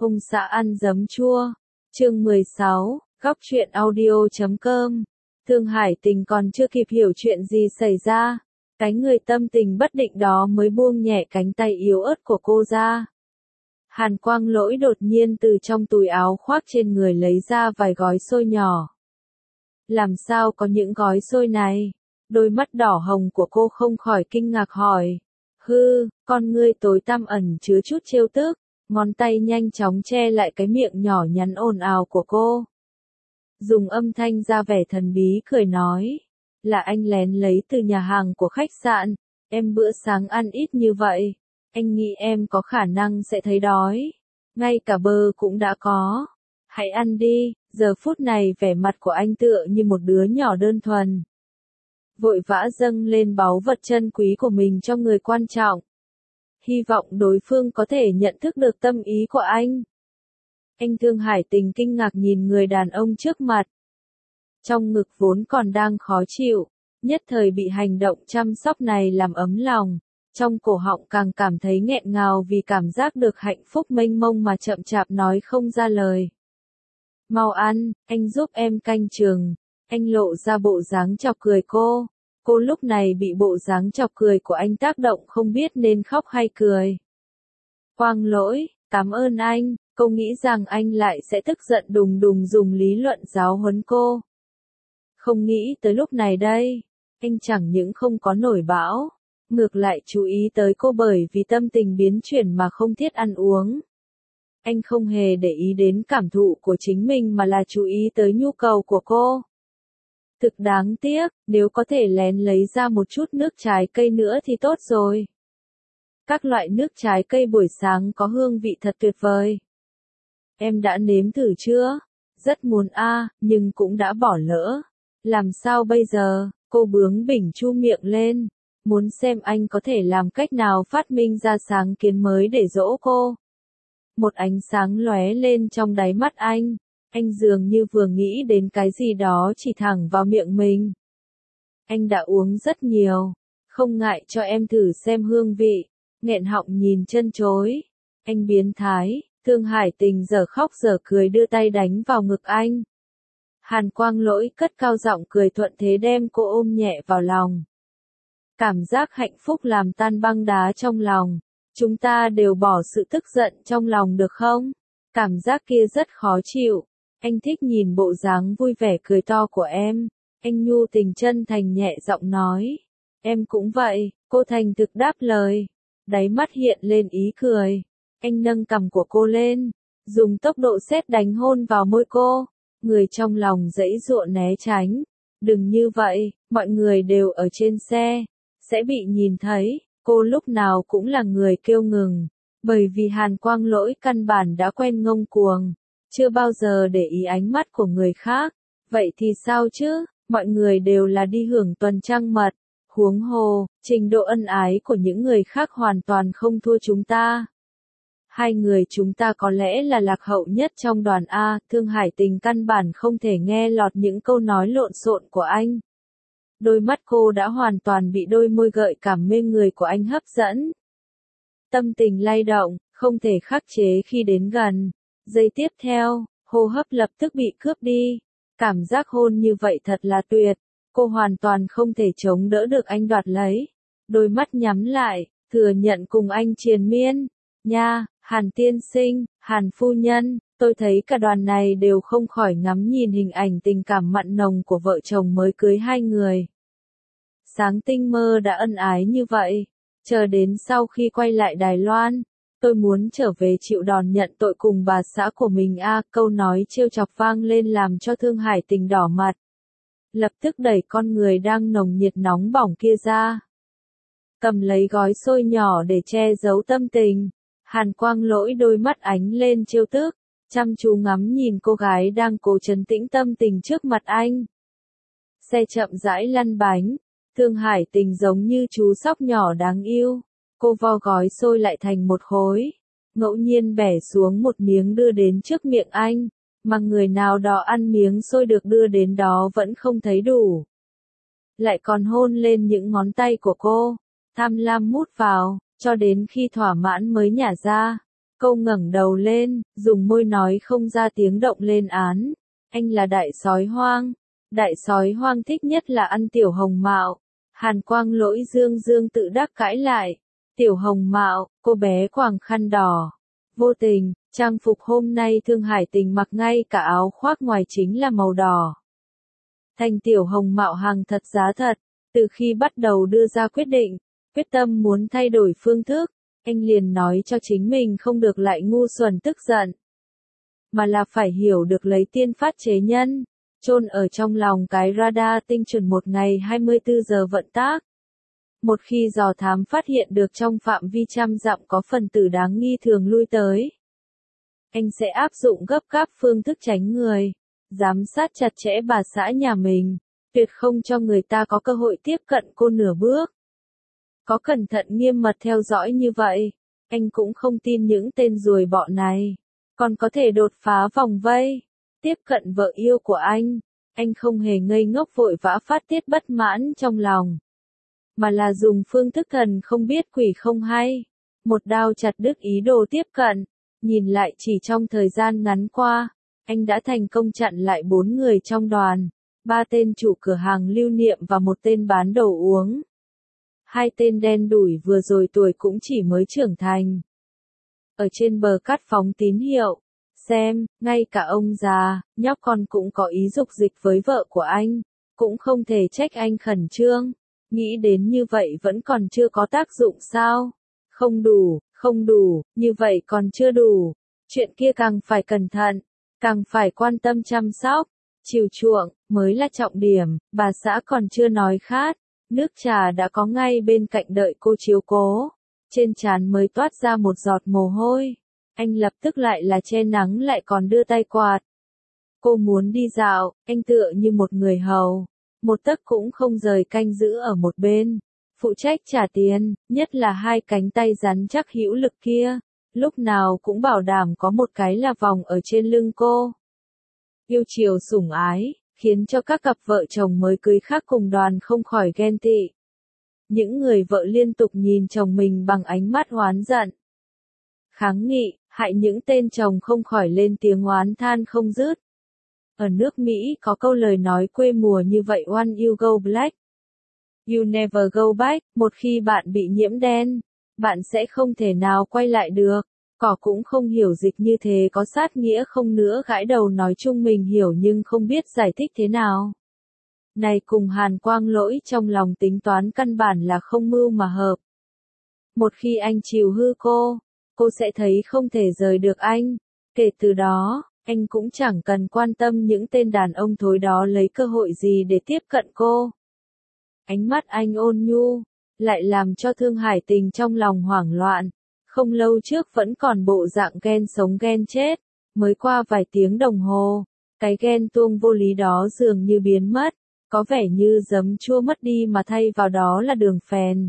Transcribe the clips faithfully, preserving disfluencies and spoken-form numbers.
Ông xã ăn giấm chua. Chương mười sáu, góc truyện audio chấm com. Thương Hải Tình còn chưa kịp hiểu chuyện gì xảy ra, cái người tâm tình bất định đó mới buông nhẹ cánh tay yếu ớt của cô ra. Hàn Quang Lỗi đột nhiên từ trong túi áo khoác trên người lấy ra vài gói xôi nhỏ. Làm sao có những gói xôi này? Đôi mắt đỏ hồng của cô không khỏi kinh ngạc hỏi. Hư, con ngươi tối tăm ẩn chứa chút trêu tức, ngón tay nhanh chóng che lại cái miệng nhỏ nhắn ồn ào của cô. Dùng âm thanh ra vẻ thần bí cười nói. Là anh lén lấy từ nhà hàng của khách sạn, em bữa sáng ăn ít như vậy. Anh nghĩ em có khả năng sẽ thấy đói. Ngay cả bơ cũng đã có. Hãy ăn đi, giờ phút này vẻ mặt của anh tựa như một đứa nhỏ đơn thuần. Vội vã dâng lên báu vật chân quý của mình cho người quan trọng. Hy vọng đối phương có thể nhận thức được tâm ý của anh. Anh Thương Hải Tình kinh ngạc nhìn người đàn ông trước mặt. Trong ngực vốn còn đang khó chịu, nhất thời bị hành động chăm sóc này làm ấm lòng. Trong cổ họng càng cảm thấy nghẹn ngào vì cảm giác được hạnh phúc mênh mông mà chậm chạp nói không ra lời. Mau ăn, anh giúp em canh chừng. Anh lộ ra bộ dáng chọc cười cô. Cô lúc này bị bộ dáng chọc cười của anh tác động không biết nên khóc hay cười. Quang Lỗi, cảm ơn anh. Cô nghĩ rằng anh lại sẽ tức giận đùng đùng dùng lý luận giáo huấn cô. Không nghĩ tới lúc này đây, anh chẳng những không có nổi bão, ngược lại chú ý tới cô bởi vì tâm tình biến chuyển mà không thiết ăn uống. Anh không hề để ý đến cảm thụ của chính mình mà là chú ý tới nhu cầu của cô. Thực đáng tiếc, nếu có thể lén lấy ra một chút nước trái cây nữa thì tốt rồi. Các loại nước trái cây buổi sáng có hương vị thật tuyệt vời. Em đã nếm thử chưa? Rất muốn a, à, nhưng cũng đã bỏ lỡ. Làm sao bây giờ? Cô bướng bỉnh chu miệng lên. Muốn xem anh có thể làm cách nào phát minh ra sáng kiến mới để dỗ cô. Một ánh sáng lóe lên trong đáy mắt anh. Anh dường như vừa nghĩ đến cái gì đó chỉ thẳng vào miệng mình. Anh đã uống rất nhiều. Không ngại cho em thử xem hương vị. Nghẹn họng nhìn chân chối. Anh biến thái. Thương Hải Tình giờ khóc giờ cười đưa tay đánh vào ngực anh. Hàn Quang Lỗi cất cao giọng cười thuận thế đem cô ôm nhẹ vào lòng. Cảm giác hạnh phúc làm tan băng đá trong lòng. Chúng ta đều bỏ sự tức giận trong lòng được không? Cảm giác kia rất khó chịu. Anh thích nhìn bộ dáng vui vẻ cười to của em. Anh nhu tình chân thành nhẹ giọng nói. Em cũng vậy, cô thành thực đáp lời. Đáy mắt hiện lên ý cười. Anh nâng cằm của cô lên, dùng tốc độ sét đánh hôn vào môi cô. Người trong lòng giãy giụa né tránh. Đừng như vậy, mọi người đều ở trên xe, sẽ bị nhìn thấy. Cô lúc nào cũng là người kêu ngừng, bởi vì Hàn Quang Lỗi căn bản đã quen ngông cuồng, chưa bao giờ để ý ánh mắt của người khác. Vậy thì sao chứ, mọi người đều là đi hưởng tuần trăng mật. Huống hồ, trình độ ân ái của những người khác hoàn toàn không thua chúng ta. Hai người chúng ta có lẽ là lạc hậu nhất trong đoàn A. Thương Hải Tình căn bản không thể nghe lọt những câu nói lộn xộn của anh. Đôi mắt cô đã hoàn toàn bị đôi môi gợi cảm mê người của anh hấp dẫn. Tâm tình lay động, không thể khắc chế khi đến gần. Giây tiếp theo, hô hấp lập tức bị cướp đi. Cảm giác hôn như vậy thật là tuyệt. Cô hoàn toàn không thể chống đỡ được anh đoạt lấy. Đôi mắt nhắm lại, thừa nhận cùng anh triền miên. Nha, Hàn tiên sinh, Hàn phu nhân, tôi thấy cả đoàn này đều không khỏi ngắm nhìn hình ảnh tình cảm mặn nồng của vợ chồng mới cưới hai người. Sáng tinh mơ đã ân ái như vậy, chờ đến sau khi quay lại Đài Loan, tôi muốn trở về chịu đòn nhận tội cùng bà xã của mình a. À, câu nói trêu chọc vang lên làm cho Thương Hải Tình đỏ mặt. Lập tức đẩy con người đang nồng nhiệt nóng bỏng kia ra. Cầm lấy gói xôi nhỏ để che giấu tâm tình. Hàn Quang Lỗi đôi mắt ánh lên trêu tức, chăm chú ngắm nhìn cô gái đang cố trấn tĩnh tâm tình trước mặt anh. Xe chậm rãi lăn bánh, Thương Hải Tình giống như chú sóc nhỏ đáng yêu. Cô vo gói xôi lại thành một khối, ngẫu nhiên bẻ xuống một miếng đưa đến trước miệng anh, mà người nào đó ăn miếng xôi được đưa đến đó vẫn không thấy đủ. Lại còn hôn lên những ngón tay của cô, tham lam mút vào. Cho đến khi thỏa mãn mới nhả ra. Cô ngẩng đầu lên, dùng môi nói không ra tiếng động lên án. Anh là đại sói hoang. Đại sói hoang thích nhất là ăn tiểu hồng mạo. Hàn Quang Lỗi dương dương tự đắc cãi lại. Tiểu hồng mạo, cô bé quàng khăn đỏ. Vô tình, trang phục hôm nay Thương Hải Tình mặc ngay cả áo khoác ngoài chính là màu đỏ. Thành tiểu hồng mạo hàng thật giá thật, từ khi bắt đầu đưa ra quyết định, quyết tâm muốn thay đổi phương thức, anh liền nói cho chính mình không được lại ngu xuẩn tức giận, mà là phải hiểu được lấy tiên phát chế nhân, chôn ở trong lòng cái radar tinh chuẩn một ngày hai mươi tư giờ vận tác. Một khi dò thám phát hiện được trong phạm vi trăm dặm có phần tử đáng nghi thường lui tới, anh sẽ áp dụng gấp gáp phương thức tránh người, giám sát chặt chẽ bà xã nhà mình, tuyệt không cho người ta có cơ hội tiếp cận cô nửa bước. Có cẩn thận nghiêm mật theo dõi như vậy, anh cũng không tin những tên ruồi bọ này còn có thể đột phá vòng vây, tiếp cận vợ yêu của anh. Anh không hề ngây ngốc vội vã phát tiết bất mãn trong lòng, mà là dùng phương thức thần không biết quỷ không hay, một đao chặt đứt ý đồ tiếp cận. Nhìn lại chỉ trong thời gian ngắn qua, anh đã thành công chặn lại bốn người trong đoàn, ba tên chủ cửa hàng lưu niệm và một tên bán đồ uống. Hai tên đen đủi vừa rồi tuổi cũng chỉ mới trưởng thành. Ở trên bờ cát phóng tín hiệu, xem, ngay cả ông già, nhóc con cũng có ý dục dịch với vợ của anh, cũng không thể trách anh khẩn trương. Nghĩ đến như vậy vẫn còn chưa có tác dụng sao? Không đủ, không đủ, như vậy còn chưa đủ. Chuyện kia càng phải cẩn thận, càng phải quan tâm chăm sóc, chiều chuộng, mới là trọng điểm. Bà xã còn chưa nói khát, nước trà đã có ngay bên cạnh đợi cô chiếu cố. Trên trán mới toát ra một giọt mồ hôi. Anh lập tức lại là che nắng lại còn đưa tay quạt. Cô muốn đi dạo, anh tựa như một người hầu, một tấc cũng không rời canh giữ ở một bên, phụ trách trả tiền, nhất là hai cánh tay rắn chắc hữu lực kia, lúc nào cũng bảo đảm có một cái là vòng ở trên lưng cô. Yêu chiều sủng ái, khiến cho các cặp vợ chồng mới cưới khác cùng đoàn không khỏi ghen tị. Những người vợ liên tục nhìn chồng mình bằng ánh mắt oán giận, kháng nghị, hại những tên chồng không khỏi lên tiếng oán than không dứt. Ở nước Mỹ có câu lời nói quê mùa như vậy: Once you go black, you never go back. Một khi bạn bị nhiễm đen, bạn sẽ không thể nào quay lại được. Cỏ cũng không hiểu dịch như thế có sát nghĩa không nữa, gãi đầu nói chung mình hiểu nhưng không biết giải thích thế nào. Này cùng Hàn Quang Lỗi trong lòng tính toán căn bản là không mưu mà hợp. Một khi anh chiều hư cô, cô sẽ thấy không thể rời được anh. Kể từ đó, anh cũng chẳng cần quan tâm những tên đàn ông thối đó lấy cơ hội gì để tiếp cận cô. Ánh mắt anh ôn nhu, lại làm cho Thương Hải Tình trong lòng hoảng loạn. Không lâu trước vẫn còn bộ dạng ghen sống ghen chết, mới qua vài tiếng đồng hồ, cái ghen tuông vô lý đó dường như biến mất, có vẻ như giấm chua mất đi mà thay vào đó là đường phèn.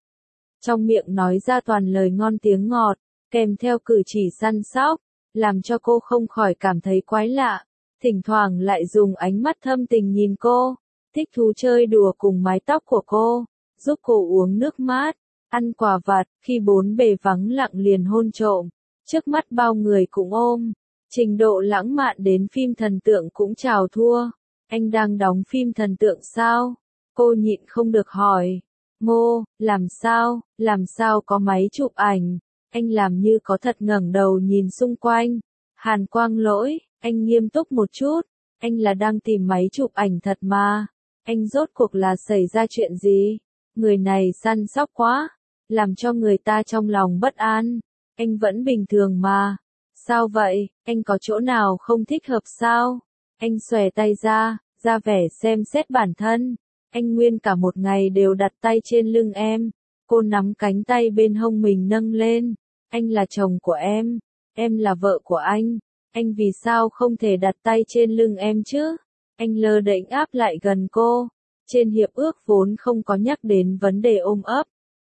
Trong miệng nói ra toàn lời ngon tiếng ngọt, kèm theo cử chỉ săn sóc, làm cho cô không khỏi cảm thấy quái lạ, thỉnh thoảng lại dùng ánh mắt thâm tình nhìn cô, thích thú chơi đùa cùng mái tóc của cô, giúp cô uống nước mát, ăn quà vặt, khi bốn bề vắng lặng liền hôn trộm, trước mắt bao người cũng ôm, trình độ lãng mạn đến phim thần tượng cũng chào thua. Anh đang đóng phim thần tượng sao? Cô nhịn không được hỏi. Ngô, làm sao, làm sao có máy chụp ảnh? Anh làm như có thật ngẩng đầu nhìn xung quanh. Hàn Quang Lỗi, anh nghiêm túc một chút, anh là đang tìm máy chụp ảnh thật mà. Anh rốt cuộc là xảy ra chuyện gì? Người này săn sóc quá, làm cho người ta trong lòng bất an. Anh vẫn bình thường mà. Sao vậy, anh có chỗ nào không thích hợp sao? Anh xòe tay ra, ra vẻ xem xét bản thân. Anh nguyên cả một ngày đều đặt tay trên lưng em. Cô nắm cánh tay bên hông mình nâng lên. Anh là chồng của em, em là vợ của anh. Anh vì sao không thể đặt tay trên lưng em chứ? Anh lơ đễnh áp lại gần cô. Trên hiệp ước vốn không có nhắc đến vấn đề ôm ấp.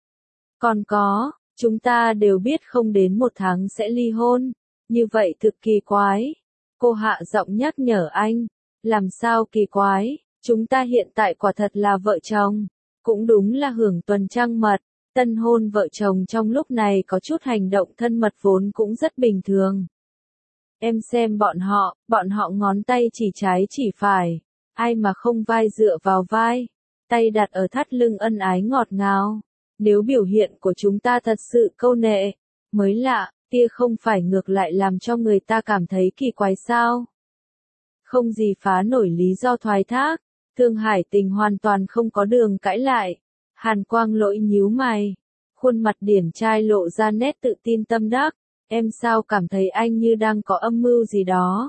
Còn có, chúng ta đều biết không đến một tháng sẽ ly hôn. Như vậy thực kỳ quái. Cô hạ giọng nhắc nhở anh. Làm sao kỳ quái, chúng ta hiện tại quả thật là vợ chồng. Cũng đúng là hưởng tuần trăng mật. Tân hôn vợ chồng trong lúc này có chút hành động thân mật vốn cũng rất bình thường. Em xem bọn họ, bọn họ ngón tay chỉ trái chỉ phải, ai mà không vai dựa vào vai, tay đặt ở thắt lưng ân ái ngọt ngào. Nếu biểu hiện của chúng ta thật sự câu nệ, mới lạ, kia không phải ngược lại làm cho người ta cảm thấy kỳ quái sao? Không gì phá nổi lý do thoái thác, Thương Hải Tình hoàn toàn không có đường cãi lại. Hàn Quang Lỗi nhíu mày, khuôn mặt điển trai lộ ra nét tự tin tâm đắc, em sao cảm thấy anh như đang có âm mưu gì đó?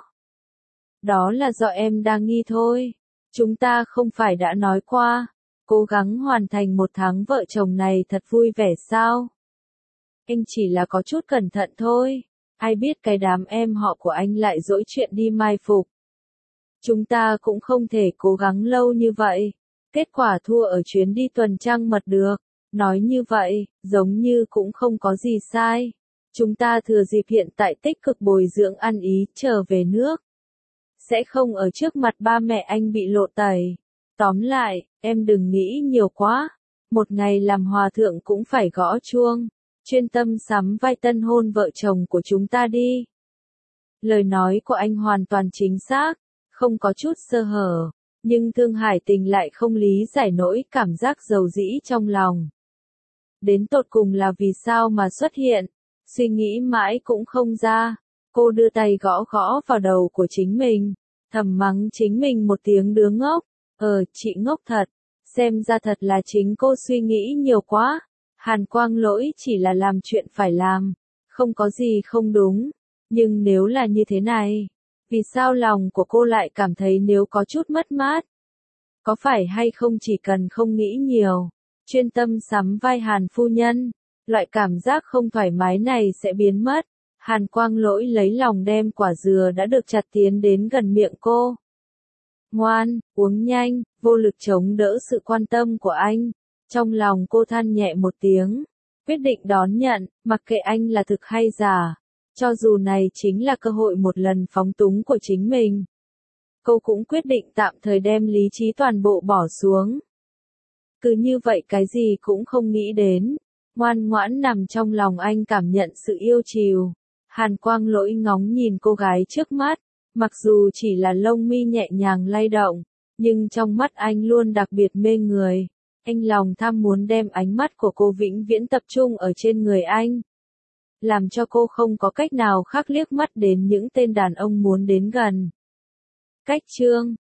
Đó là do em đang nghi thôi, chúng ta không phải đã nói qua, cố gắng hoàn thành một tháng vợ chồng này thật vui vẻ sao? Anh chỉ là có chút cẩn thận thôi, ai biết cái đám em họ của anh lại dỗi chuyện đi mai phục. Chúng ta cũng không thể cố gắng lâu như vậy, kết quả thua ở chuyến đi tuần trăng mật được, nói như vậy, giống như cũng không có gì sai. Chúng ta thừa dịp hiện tại tích cực bồi dưỡng ăn ý trở về nước. Sẽ không ở trước mặt ba mẹ anh bị lộ tẩy. Tóm lại, em đừng nghĩ nhiều quá. Một ngày làm hòa thượng cũng phải gõ chuông. Chuyên tâm sắm vai tân hôn vợ chồng của chúng ta đi. Lời nói của anh hoàn toàn chính xác, không có chút sơ hở. Nhưng Thương Hải Tình lại không lý giải nổi cảm giác dầu dĩ trong lòng. Đến tột cùng là vì sao mà xuất hiện, suy nghĩ mãi cũng không ra. Cô đưa tay gõ gõ vào đầu của chính mình, thầm mắng chính mình một tiếng đứa ngốc. Ờ, chị ngốc thật, xem ra thật là chính cô suy nghĩ nhiều quá. Hàn Quang Lỗi chỉ là làm chuyện phải làm, không có gì không đúng. Nhưng nếu là như thế này, vì sao lòng của cô lại cảm thấy nếu có chút mất mát? Có phải hay không chỉ cần không nghĩ nhiều, chuyên tâm sắm vai Hàn phu nhân, loại cảm giác không thoải mái này sẽ biến mất. Hàn Quang Lỗi lấy lòng đem quả dừa đã được chặt tiến đến gần miệng cô. Ngoan, uống nhanh, vô lực chống đỡ sự quan tâm của anh. Trong lòng cô than nhẹ một tiếng, quyết định đón nhận, mặc kệ anh là thực hay giả. Cho dù này chính là cơ hội một lần phóng túng của chính mình. Cô cũng quyết định tạm thời đem lý trí toàn bộ bỏ xuống. Cứ như vậy cái gì cũng không nghĩ đến. Ngoan ngoãn nằm trong lòng anh cảm nhận sự yêu chiều. Hàn Quang Lỗi ngóng nhìn cô gái trước mắt. Mặc dù chỉ là lông mi nhẹ nhàng lay động, nhưng trong mắt anh luôn đặc biệt mê người. Anh lòng tham muốn đem ánh mắt của cô vĩnh viễn tập trung ở trên người anh. Làm cho cô không có cách nào khác liếc mắt đến những tên đàn ông muốn đến gần. Cách chương